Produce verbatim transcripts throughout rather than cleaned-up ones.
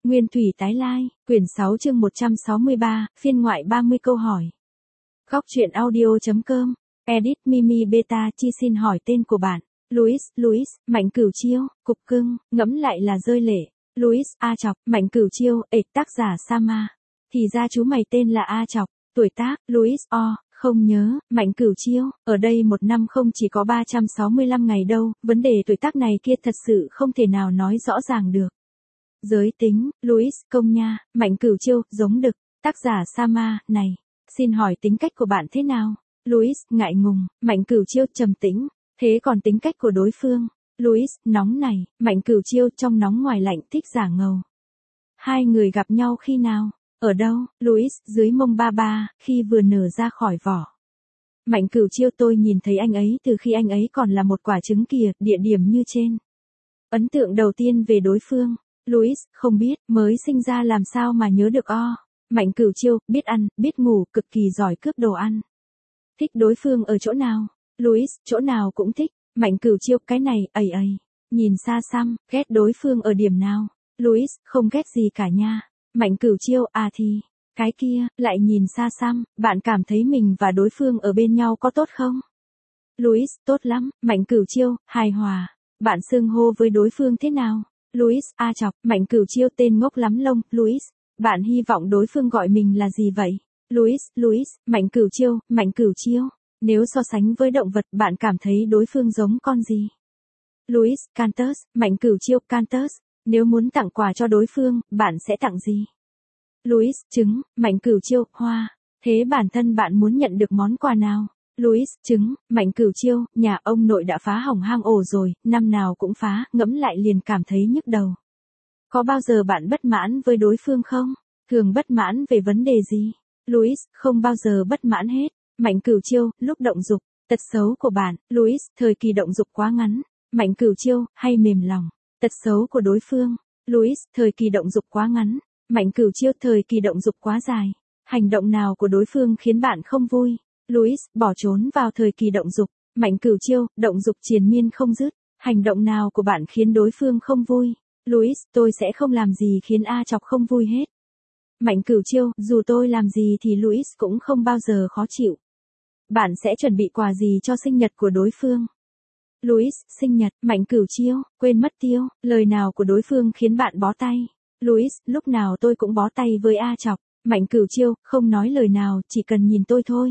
Nguyên thủy tái lai, quyển sáu chương một trăm sáu mươi ba, phiên ngoại ba mươi câu hỏi. Góc truyện audio.com, edit Mimi Beta Chi xin hỏi tên của bạn. Louis, Louis, Mạnh Cửu Chiêu, cục cưng, ngẫm lại là rơi lệ. Louis, A Chọc, Mạnh Cửu Chiêu, ệch tác giả Sama. Thì ra chú mày tên là A Chọc, tuổi tác, Louis O, không nhớ, Mạnh Cửu Chiêu, ở đây một năm không chỉ có ba trăm sáu mươi lăm ngày đâu, vấn đề tuổi tác này kia thật sự không thể nào nói rõ ràng được. Giới tính, Louis, công nha, Mạnh Cửu Chiêu, giống đực, tác giả Sama, này, xin hỏi tính cách của bạn thế nào? Louis, ngại ngùng, Mạnh Cửu Chiêu, trầm tĩnh, thế còn tính cách của đối phương? Louis, nóng này, Mạnh Cửu Chiêu, trong nóng ngoài lạnh, thích giả ngầu. Hai người gặp nhau khi nào? Ở đâu? Louis, dưới mông ba ba, khi vừa nở ra khỏi vỏ. Mạnh Cửu Chiêu, tôi nhìn thấy anh ấy từ khi anh ấy còn là một quả trứng kìa, địa điểm như trên. Ấn tượng đầu tiên về đối phương. Louis, không biết, mới sinh ra làm sao mà nhớ được o. Mạnh Cửu Chiêu, biết ăn, biết ngủ, cực kỳ giỏi cướp đồ ăn. Thích đối phương ở chỗ nào? Louis, chỗ nào cũng thích. Mạnh Cửu Chiêu, cái này, ầy ầy. Nhìn xa xăm, ghét đối phương ở điểm nào? Louis, không ghét gì cả nha. Mạnh Cửu Chiêu, à thì, cái kia, lại nhìn xa xăm, bạn cảm thấy mình và đối phương ở bên nhau có tốt không? Louis, tốt lắm. Mạnh Cửu Chiêu, hài hòa. Bạn xưng hô với đối phương thế nào? Louis, A Chọc, Mạnh Cửu Chiêu, tên ngốc lắm lông. Louis, bạn hy vọng đối phương gọi mình là gì vậy? Louis, Louis, Mạnh Cửu Chiêu, Mạnh Cửu Chiêu, nếu so sánh với động vật bạn cảm thấy đối phương giống con gì? Louis, Cantus, Mạnh Cửu Chiêu, Cantus, nếu muốn tặng quà cho đối phương, bạn sẽ tặng gì? Louis, trứng, Mạnh Cửu Chiêu, hoa, thế bản thân bạn muốn nhận được món quà nào? Louis, trứng, Mạnh Cửu Chiêu, nhà ông nội đã phá hỏng hang ổ rồi, năm nào cũng phá, ngẫm lại liền cảm thấy nhức đầu. Có bao giờ bạn bất mãn với đối phương không? Thường bất mãn về vấn đề gì? Louis, không bao giờ bất mãn hết. Mạnh Cửu Chiêu, lúc động dục, tật xấu của bạn. Louis, thời kỳ động dục quá ngắn. Mạnh Cửu Chiêu, hay mềm lòng. Tật xấu của đối phương. Louis, thời kỳ động dục quá ngắn. Mạnh Cửu Chiêu, thời kỳ động dục quá dài. Hành động nào của đối phương khiến bạn không vui? Louis, bỏ trốn vào thời kỳ động dục. Mạnh Cửu Chiêu, động dục triền miên không dứt. Hành động nào của bạn khiến đối phương không vui? Louis, tôi sẽ không làm gì khiến A Chọc không vui hết. Mạnh Cửu Chiêu, dù tôi làm gì thì Louis cũng không bao giờ khó chịu. Bạn sẽ chuẩn bị quà gì cho sinh nhật của đối phương? Louis, sinh nhật, Mạnh Cửu Chiêu, quên mất tiêu, lời nào của đối phương khiến bạn bó tay? Louis, lúc nào tôi cũng bó tay với A Chọc. Mạnh Cửu Chiêu, không nói lời nào, chỉ cần nhìn tôi thôi.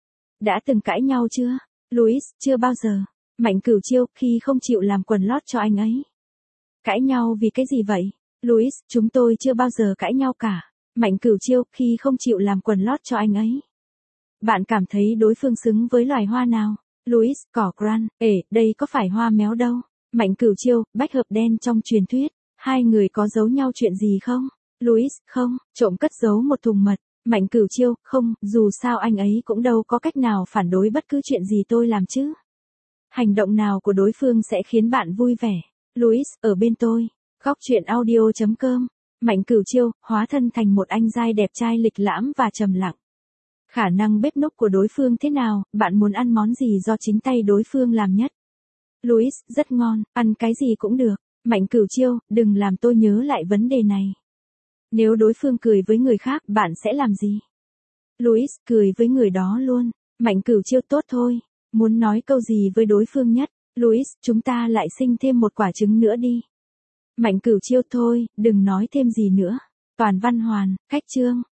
Đã từng cãi nhau chưa? Louis, chưa bao giờ. Mạnh Cửu Chiêu, khi không chịu làm quần lót cho anh ấy. Cãi nhau vì cái gì vậy? Louis, chúng tôi chưa bao giờ cãi nhau cả. Mạnh Cửu Chiêu, khi không chịu làm quần lót cho anh ấy. Bạn cảm thấy đối phương xứng với loài hoa nào? Louis, cỏ gran, ể, đây có phải hoa méo đâu. Mạnh Cửu Chiêu, bách hợp đen trong truyền thuyết. Hai người có giấu nhau chuyện gì không? Louis, không, trộm cất giấu một thùng mật. Mạnh Cửu Chiêu, không, dù sao anh ấy cũng đâu có cách nào phản đối bất cứ chuyện gì tôi làm chứ. Hành động nào của đối phương sẽ khiến bạn vui vẻ? Louis, ở bên tôi. Góc truyện audio.com. Mạnh Cửu Chiêu, hóa thân thành một anh giai đẹp trai lịch lãm và trầm lặng. Khả năng bếp núc của đối phương thế nào, bạn muốn ăn món gì do chính tay đối phương làm nhất? Louis, rất ngon, ăn cái gì cũng được. Mạnh Cửu Chiêu, đừng làm tôi nhớ lại vấn đề này. Nếu đối phương cười với người khác, bạn sẽ làm gì? Louis, cười với người đó luôn. Mạnh Cửu Chiêu, tốt thôi. Muốn nói câu gì với đối phương nhất? Louis, chúng ta lại sinh thêm một quả trứng nữa đi. Mạnh Cửu Chiêu, thôi, đừng nói thêm gì nữa. Toàn văn hoàn, cách chương.